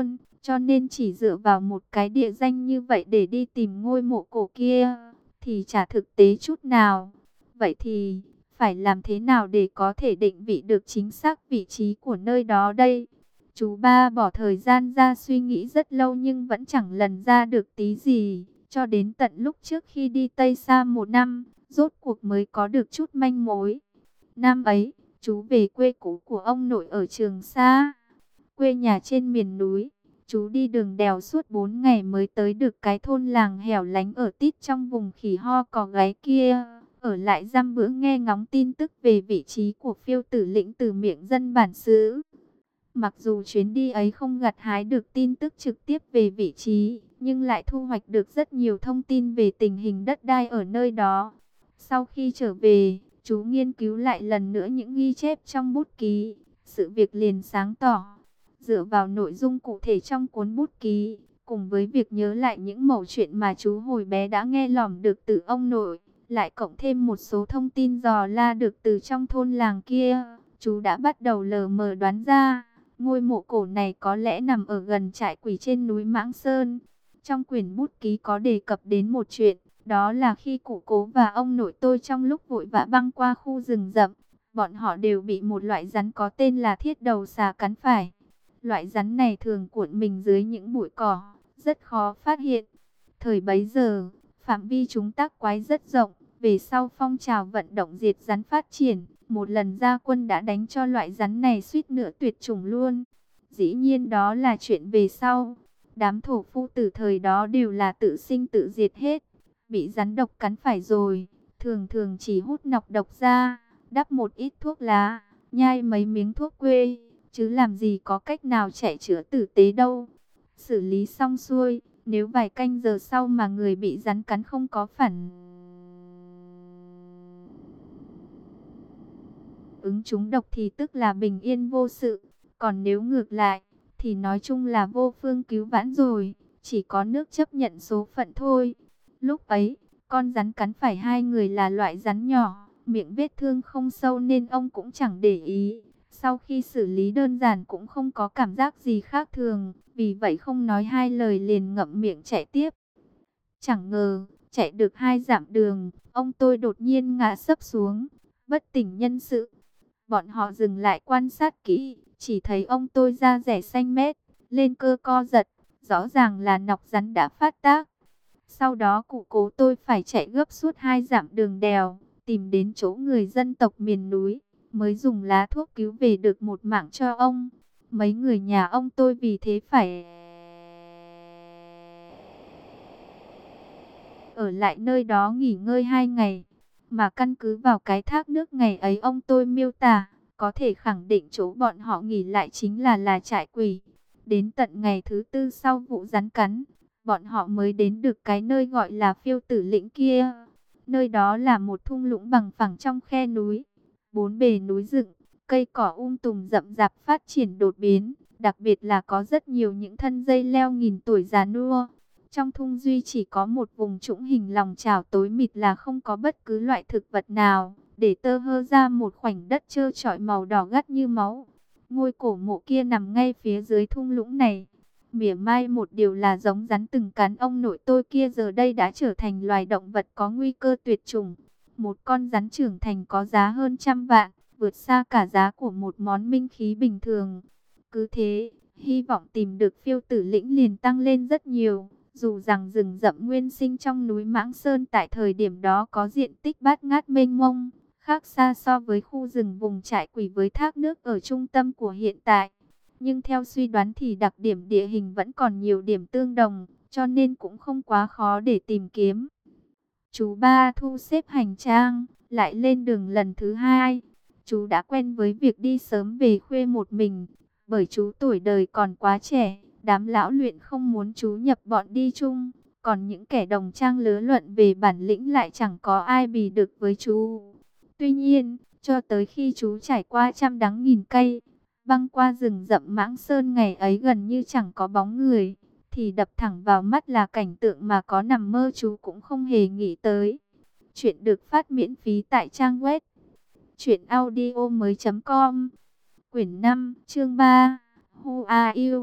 cho nên chỉ dựa vào một cái địa danh như vậy để đi tìm ngôi mộ cổ kia, thì chả thực tế chút nào. Vậy thì, phải làm thế nào để có thể định vị được chính xác vị trí của nơi đó đây? Chú ba bỏ thời gian ra suy nghĩ rất lâu nhưng vẫn chẳng lần ra được tí gì. Cho đến tận lúc trước khi đi Tây Sa một năm, rốt cuộc mới có được chút manh mối. Năm ấy, chú về quê cũ của ông nội ở Trường Sa, quê nhà trên miền núi. Chú đi đường đèo suốt 4 ngày mới tới được cái thôn làng hẻo lánh ở tít trong vùng khỉ ho cò gáy kia. Ở lại dăm bữa nghe ngóng tin tức về vị trí của phiêu tử lĩnh từ miệng dân bản xứ. Mặc dù chuyến đi ấy không gặt hái được tin tức trực tiếp về vị trí, nhưng lại thu hoạch được rất nhiều thông tin về tình hình đất đai ở nơi đó. Sau khi trở về, chú nghiên cứu lại lần nữa những ghi chép trong bút ký, sự việc liền sáng tỏ. Dựa vào nội dung cụ thể trong cuốn bút ký, cùng với việc nhớ lại những mẩu chuyện mà chú hồi bé đã nghe lỏm được từ ông nội, lại cộng thêm một số thông tin dò la được từ trong thôn làng kia, chú đã bắt đầu lờ mờ đoán ra, ngôi mộ cổ này có lẽ nằm ở gần trại quỷ trên núi Mãng Sơn. Trong quyển bút ký có đề cập đến một chuyện, đó là khi cụ cố và ông nội tôi trong lúc vội vã băng qua khu rừng rậm, bọn họ đều bị một loại rắn có tên là thiết đầu xà cắn phải. Loại rắn này thường cuộn mình dưới những bụi cỏ, rất khó phát hiện. Thời bấy giờ, phạm vi chúng tác quái rất rộng. Về sau phong trào vận động diệt rắn phát triển, một lần ra quân đã đánh cho loại rắn này suýt nữa tuyệt chủng luôn. Dĩ nhiên đó là chuyện về sau. Đám thổ phu từ thời đó đều là tự sinh tự diệt hết. Bị rắn độc cắn phải rồi, thường thường chỉ hút nọc độc ra, đắp một ít thuốc lá, nhai mấy miếng thuốc quê, chứ làm gì có cách nào chạy chữa tử tế đâu. Xử lý xong xuôi, nếu vài canh giờ sau mà người bị rắn cắn không có phản ứng trúng độc thì tức là bình yên vô sự. Còn nếu ngược lại, thì nói chung là vô phương cứu vãn rồi, chỉ có nước chấp nhận số phận thôi. Lúc ấy, con rắn cắn phải hai người là loại rắn nhỏ, miệng vết thương không sâu nên ông cũng chẳng để ý. Sau khi xử lý đơn giản cũng không có cảm giác gì khác thường, vì vậy không nói hai lời liền ngậm miệng chạy tiếp. Chẳng ngờ, chạy được 2 dặm đường, ông tôi đột nhiên ngã sấp xuống, bất tỉnh nhân sự. Bọn họ dừng lại quan sát kỹ, chỉ thấy ông tôi da rẻ xanh mét, lên cơ co giật, rõ ràng là nọc rắn đã phát tác. Sau đó cụ cố tôi phải chạy gấp suốt 2 dặm đường đèo, tìm đến chỗ người dân tộc miền núi, mới dùng lá thuốc cứu về được một mạng cho ông. Mấy người nhà ông tôi vì thế phải ở lại nơi đó nghỉ ngơi 2 ngày. Mà căn cứ vào cái thác nước ngày ấy ông tôi miêu tả, có thể khẳng định chỗ bọn họ nghỉ lại chính là trại quỷ. Đến tận ngày thứ 4 sau vụ rắn cắn, bọn họ mới đến được cái nơi gọi là phiêu tử lĩnh kia. Nơi đó là một thung lũng bằng phẳng trong khe núi, bốn bề núi rừng, cây cỏ tùm rậm rạp phát triển đột biến, đặc biệt là có rất nhiều những thân dây leo nghìn tuổi già nua. Trong thung duy chỉ có một vùng trũng hình lòng chảo tối mịt là không có bất cứ loại thực vật nào, để tơ hơ ra một khoảnh đất trơ trọi màu đỏ gắt như máu. Ngôi cổ mộ kia nằm ngay phía dưới thung lũng này. Mỉa mai một điều là giống rắn từng cắn ông nội tôi kia giờ đây đã trở thành loài động vật có nguy cơ tuyệt chủng. Một con rắn trưởng thành có giá hơn 100 vạn, vượt xa cả giá của một món minh khí bình thường. Cứ thế, hy vọng tìm được phiêu tử lĩnh liền tăng lên rất nhiều. Dù rằng rừng rậm nguyên sinh trong núi Mãng Sơn tại thời điểm đó có diện tích bát ngát mênh mông, khác xa so với khu rừng vùng trại quỷ với thác nước ở trung tâm của hiện tại. Nhưng theo suy đoán thì đặc điểm địa hình vẫn còn nhiều điểm tương đồng, cho nên cũng không quá khó để tìm kiếm. Chú ba thu xếp hành trang, lại lên đường lần thứ 2. Chú đã quen với việc đi sớm về khuya một mình, bởi chú tuổi đời còn quá trẻ. Đám lão luyện không muốn chú nhập bọn đi chung, còn những kẻ đồng trang lứa luận về bản lĩnh lại chẳng có ai bì được với chú. Tuy nhiên, cho tới khi chú trải qua trăm đắng nghìn cay, băng qua rừng rậm Mãng Sơn ngày ấy gần như chẳng có bóng người, thì đập thẳng vào mắt là cảnh tượng mà có nằm mơ chú cũng không hề nghĩ tới. Chuyện được phát miễn phí tại trang web truyệnaudiomoi.com. Quyển 5, chương 3. Who are you?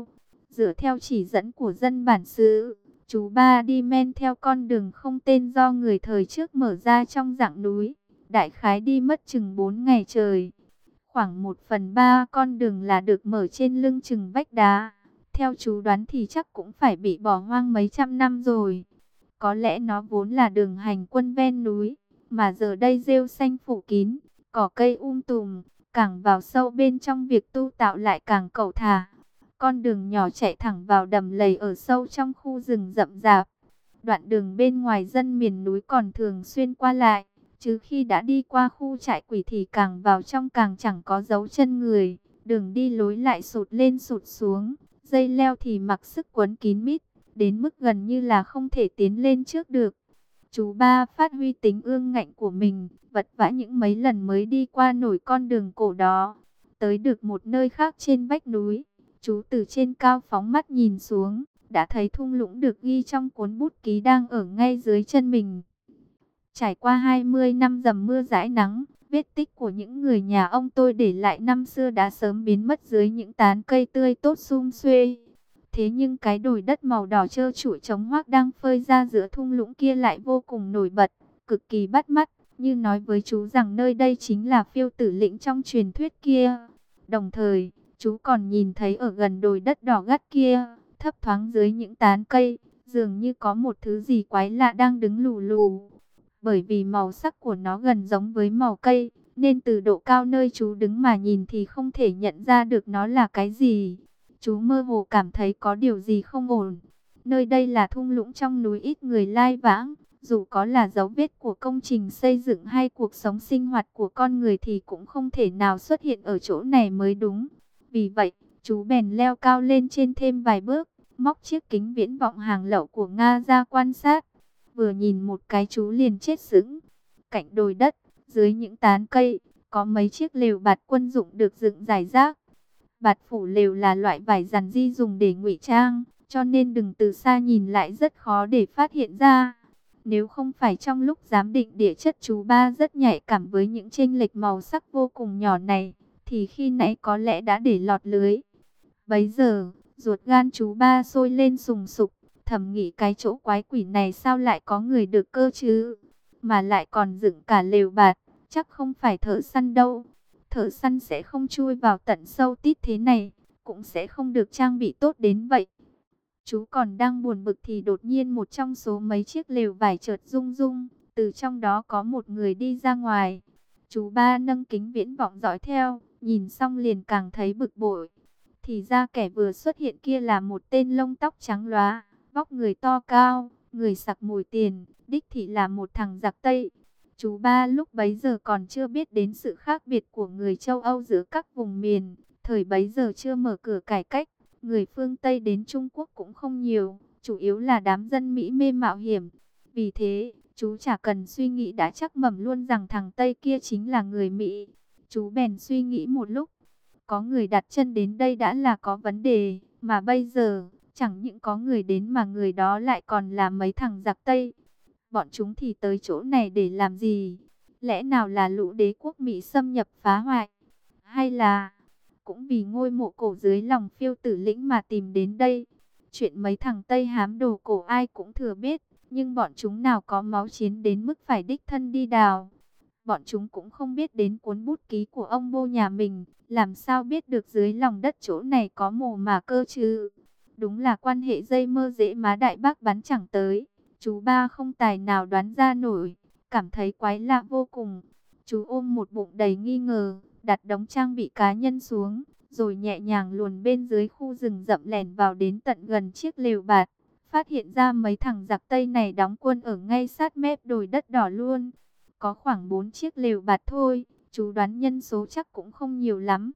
Dựa theo chỉ dẫn của dân bản xứ, chú ba đi men theo con đường không tên do người thời trước mở ra trong rặng núi. Đại khái đi mất chừng 4 ngày trời. Khoảng 1/3 con đường là được mở trên lưng chừng vách đá. Theo chú đoán thì chắc cũng phải bị bỏ hoang mấy trăm năm rồi. Có lẽ nó vốn là đường hành quân ven núi, mà giờ đây rêu xanh phủ kín, cỏ cây tùm, càng vào sâu bên trong việc tu tạo lại càng cẩu thả. Con đường nhỏ chạy thẳng vào đầm lầy ở sâu trong khu rừng rậm rạp. Đoạn đường bên ngoài dân miền núi còn thường xuyên qua lại, chứ khi đã đi qua khu trại quỷ thì càng vào trong càng chẳng có dấu chân người. Đường đi lối lại sụt lên sụt xuống, dây leo thì mặc sức quấn kín mít, đến mức gần như là không thể tiến lên trước được. Chú ba phát huy tính ương ngạnh của mình, vật vã những mấy lần mới đi qua nổi con đường cổ đó. Tới được một nơi khác trên vách núi, chú từ trên cao phóng mắt nhìn xuống, đã thấy thung lũng được ghi trong cuốn bút ký đang ở ngay dưới chân mình. Trải qua 20 năm dầm mưa dãi nắng, vết tích của những người nhà ông tôi để lại năm xưa đã sớm biến mất dưới những tán cây tươi tốt sum xuê. Thế nhưng cái đồi đất màu đỏ trơ trụi trống hoác đang phơi ra giữa thung lũng kia lại vô cùng nổi bật, cực kỳ bắt mắt, như nói với chú rằng nơi đây chính là Phiêu Tử Lĩnh trong truyền thuyết kia. Đồng thời, chú còn nhìn thấy ở gần đồi đất đỏ gắt kia, thấp thoáng dưới những tán cây, dường như có một thứ gì quái lạ đang đứng lù lù. Bởi vì màu sắc của nó gần giống với màu cây, nên từ độ cao nơi chú đứng mà nhìn thì không thể nhận ra được nó là cái gì. Chú mơ hồ cảm thấy có điều gì không ổn. Nơi đây là thung lũng trong núi ít người lai vãng, dù có là dấu vết của công trình xây dựng hay cuộc sống sinh hoạt của con người thì cũng không thể nào xuất hiện ở chỗ này mới đúng. Vì vậy, chú bèn leo cao lên trên thêm vài bước, móc chiếc kính viễn vọng hàng lậu của Nga ra quan sát. Vừa nhìn một cái chú liền chết sững. Cạnh đồi đất, dưới những tán cây, có mấy chiếc lều bạt quân dụng được dựng rải rác. Bạt phủ lều là loại vải giản di dùng để ngụy trang, cho nên đừng từ xa nhìn lại rất khó để phát hiện ra. Nếu không phải trong lúc giám định địa chất chú ba rất nhạy cảm với những chênh lệch màu sắc vô cùng nhỏ này, thì khi nãy có lẽ đã để lọt lưới. Bấy giờ, ruột gan chú ba sôi lên sùng sục, thầm nghĩ cái chỗ quái quỷ này sao lại có người được cơ chứ, mà lại còn dựng cả lều bạt, chắc không phải thợ săn đâu. Thợ săn sẽ không chui vào tận sâu tít thế này, cũng sẽ không được trang bị tốt đến vậy. Chú còn đang buồn bực thì đột nhiên một trong số mấy chiếc lều vải chợt rung rung, từ trong đó có một người đi ra ngoài. Chú ba nâng kính viễn vọng dõi theo, nhìn xong liền càng thấy bực bội. Thì ra kẻ vừa xuất hiện kia là một tên lông tóc trắng lóa, vóc người to cao, người sặc mùi tiền, đích thị là một thằng giặc Tây. Chú ba lúc bấy giờ còn chưa biết đến sự khác biệt của người châu Âu giữa các vùng miền. Thời bấy giờ chưa mở cửa cải cách, người phương Tây đến Trung Quốc cũng không nhiều, chủ yếu là đám dân Mỹ mê mạo hiểm. Vì thế, chú chả cần suy nghĩ đã chắc mẩm luôn rằng thằng Tây kia chính là người Mỹ. Chú bèn suy nghĩ một lúc, có người đặt chân đến đây đã là có vấn đề, mà bây giờ, chẳng những có người đến mà người đó lại còn là mấy thằng giặc Tây. Bọn chúng thì tới chỗ này để làm gì? Lẽ nào là lũ đế quốc Mỹ xâm nhập phá hoại? Hay là cũng vì ngôi mộ cổ dưới lòng Phiêu Tử Lĩnh mà tìm đến đây? Chuyện mấy thằng Tây hám đồ cổ ai cũng thừa biết, nhưng bọn chúng nào có máu chiến đến mức phải đích thân đi đào. Bọn chúng cũng không biết đến cuốn bút ký của ông bô nhà mình, làm sao biết được dưới lòng đất chỗ này có mồ mà cơ chứ? Đúng là quan hệ dây mơ dễ má đại bác bắn chẳng tới. Chú ba không tài nào đoán ra nổi, cảm thấy quái lạ vô cùng. Chú ôm một bụng đầy nghi ngờ, đặt đống trang bị cá nhân xuống, rồi nhẹ nhàng luồn bên dưới khu rừng rậm lẻn vào đến tận gần chiếc lều bạt. Phát hiện ra mấy thằng giặc Tây này đóng quân ở ngay sát mép đồi đất đỏ luôn. Có khoảng 4 chiếc lều bạt thôi, chú đoán nhân số chắc cũng không nhiều lắm.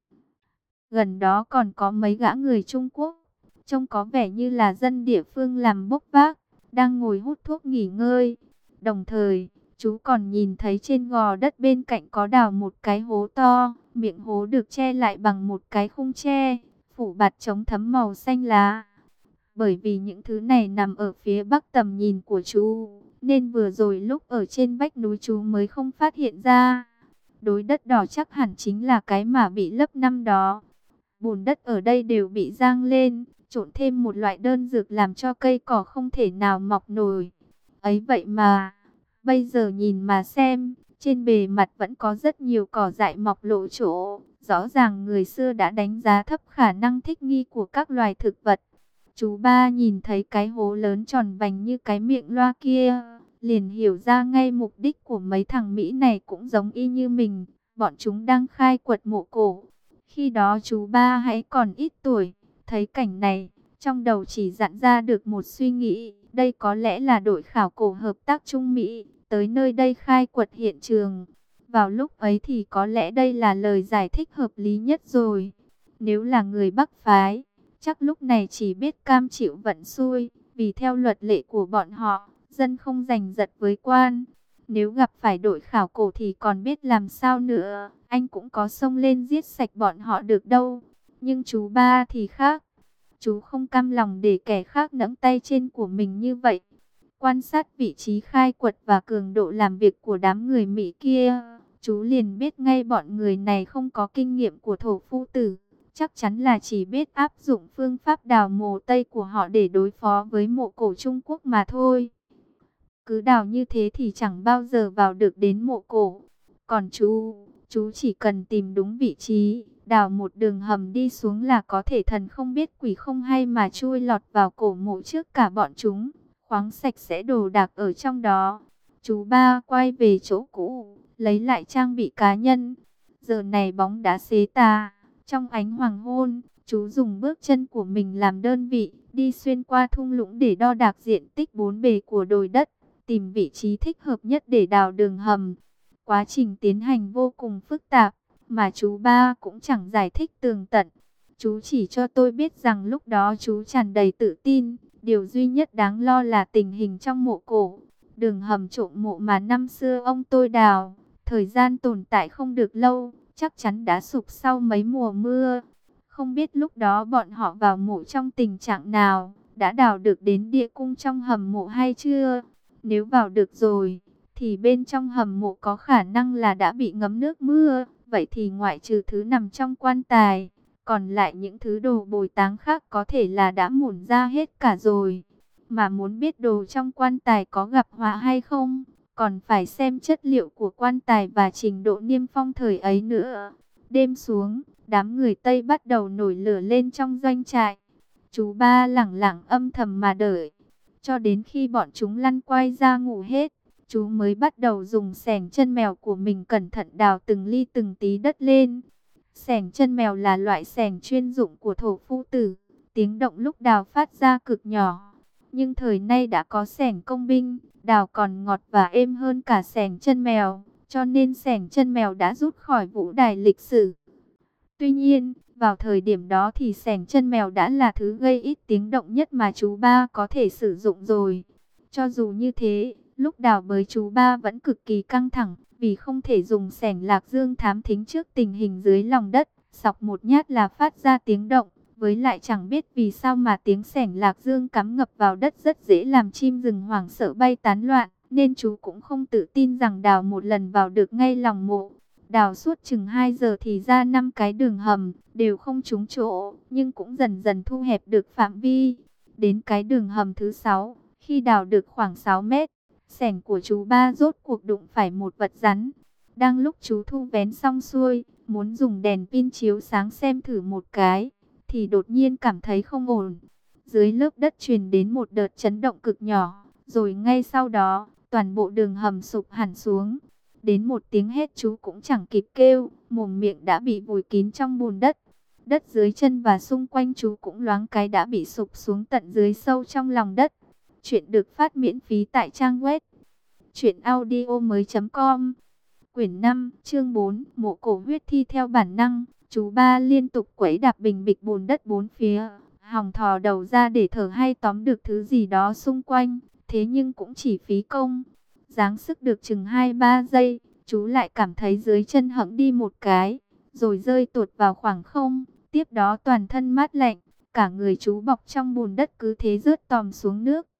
Gần đó còn có mấy gã người Trung Quốc, trông có vẻ như là dân địa phương làm bốc vác, đang ngồi hút thuốc nghỉ ngơi. Đồng thời, chú còn nhìn thấy trên gò đất bên cạnh có đào một cái hố to, miệng hố được che lại bằng một cái khung tre, phủ bạt chống thấm màu xanh lá. Bởi vì những thứ này nằm ở phía bắc tầm nhìn của chú, nên vừa rồi lúc ở trên vách núi chú mới không phát hiện ra. Đồi đất đỏ chắc hẳn chính là cái mà bị lấp năm đó. Bùn đất ở đây đều bị giang lên, trộn thêm một loại đơn dược làm cho cây cỏ không thể nào mọc nổi. Ấy vậy mà, bây giờ nhìn mà xem, trên bề mặt vẫn có rất nhiều cỏ dại mọc lộ chỗ. Rõ ràng người xưa đã đánh giá thấp khả năng thích nghi của các loài thực vật. Chú ba nhìn thấy cái hố lớn tròn vành như cái miệng loa kia, liền hiểu ra ngay mục đích của mấy thằng Mỹ này cũng giống y như mình. Bọn chúng đang khai quật mộ cổ. Khi đó chú ba hãy còn ít tuổi, thấy cảnh này, trong đầu chỉ dặn ra được một suy nghĩ. Đây có lẽ là đội khảo cổ hợp tác Trung Mỹ, tới nơi đây khai quật hiện trường. Vào lúc ấy thì có lẽ đây là lời giải thích hợp lý nhất rồi. Nếu là người Bắc phái, chắc lúc này chỉ biết cam chịu vận xui, vì theo luật lệ của bọn họ, dân không giành giật với quan. Nếu gặp phải đội khảo cổ thì còn biết làm sao nữa, anh cũng có xông lên giết sạch bọn họ được đâu. Nhưng chú ba thì khác, chú không cam lòng để kẻ khác nẫng tay trên của mình như vậy. Quan sát vị trí khai quật và cường độ làm việc của đám người Mỹ kia, chú liền biết ngay bọn người này không có kinh nghiệm của thổ phu tử. Chắc chắn là chỉ biết áp dụng phương pháp đào mồ Tây của họ để đối phó với mộ cổ Trung Quốc mà thôi. Cứ đào như thế thì chẳng bao giờ vào được đến mộ cổ. Còn chú chỉ cần tìm đúng vị trí, đào một đường hầm đi xuống là có thể thần không biết quỷ không hay mà chui lọt vào cổ mộ trước cả bọn chúng, khoáng sạch sẽ đồ đạc ở trong đó. Chú ba quay về chỗ cũ, lấy lại trang bị cá nhân. Giờ này bóng đá xế tà, trong ánh hoàng hôn, chú dùng bước chân của mình làm đơn vị, đi xuyên qua thung lũng để đo đạc diện tích bốn bề của đồi đất, tìm vị trí thích hợp nhất để đào đường hầm. Quá trình tiến hành vô cùng phức tạp, mà chú ba cũng chẳng giải thích tường tận. Chú chỉ cho tôi biết rằng lúc đó chú tràn đầy tự tin. Điều duy nhất đáng lo là tình hình trong mộ cổ. Đường hầm trộm mộ mà năm xưa ông tôi đào, thời gian tồn tại không được lâu, chắc chắn đã sụp sau mấy mùa mưa. Không biết lúc đó bọn họ vào mộ trong tình trạng nào, đã đào được đến địa cung trong hầm mộ hay chưa? Nếu vào được rồi, thì bên trong hầm mộ có khả năng là đã bị ngấm nước mưa. Vậy thì ngoại trừ thứ nằm trong quan tài, còn lại những thứ đồ bồi táng khác có thể là đã mủn ra hết cả rồi. Mà muốn biết đồ trong quan tài có gặp họa hay không, còn phải xem chất liệu của quan tài và trình độ niêm phong thời ấy nữa. Đêm xuống, đám người Tây bắt đầu nổi lửa lên trong doanh trại. Chú ba lẳng lặng âm thầm mà đợi, cho đến khi bọn chúng lăn quay ra ngủ hết, chú mới bắt đầu dùng xẻng chân mèo của mình cẩn thận đào từng ly từng tí đất lên. Xẻng chân mèo là loại xẻng chuyên dụng của thổ phu tử, tiếng động lúc đào phát ra cực nhỏ. Nhưng thời nay đã có xẻng công binh, đào còn ngọt và êm hơn cả xẻng chân mèo, cho nên xẻng chân mèo đã rút khỏi vũ đài lịch sử. Tuy nhiên, vào thời điểm đó thì xẻng chân mèo đã là thứ gây ít tiếng động nhất mà chú ba có thể sử dụng rồi. Cho dù như thế, lúc đào bới chú ba vẫn cực kỳ căng thẳng, vì không thể dùng xẻng lạc dương thám thính trước tình hình dưới lòng đất. Sọc một nhát là phát ra tiếng động, với lại chẳng biết vì sao mà tiếng xẻng lạc dương cắm ngập vào đất rất dễ làm chim rừng hoảng sợ bay tán loạn, nên chú cũng không tự tin rằng đào một lần vào được ngay lòng mộ. Đào suốt chừng 2 giờ thì ra 5 cái đường hầm, đều không trúng chỗ, nhưng cũng dần dần thu hẹp được phạm vi. Đến cái đường hầm thứ 6, khi đào được khoảng 6 mét, xẻng của chú ba rốt cuộc đụng phải một vật rắn. Đang lúc chú thu vén xong xuôi, muốn dùng đèn pin chiếu sáng xem thử một cái, thì đột nhiên cảm thấy không ổn. Dưới lớp đất truyền đến một đợt chấn động cực nhỏ, rồi ngay sau đó, toàn bộ đường hầm sụp hẳn xuống. Đến một tiếng hét chú cũng chẳng kịp kêu, mồm miệng đã bị vùi kín trong bùn đất. Đất dưới chân và xung quanh chú cũng loáng cái đã bị sụp xuống tận dưới sâu trong lòng đất. Chuyện được phát miễn phí tại trang web truyệnaudiomoi.com. Quyển 5, chương 4, mộ cổ huyết thi theo bản năng. Chú ba liên tục quẫy đạp bình bịch bùn đất bốn phía, hòng thò đầu ra để thở hay tóm được thứ gì đó xung quanh, thế nhưng cũng chỉ phí công. Giáng sức được chừng 2-3 giây, chú lại cảm thấy dưới chân hẫng đi một cái, rồi rơi tuột vào khoảng không. Tiếp đó toàn thân mát lạnh, cả người chú bọc trong bùn đất cứ thế rớt tòm xuống nước.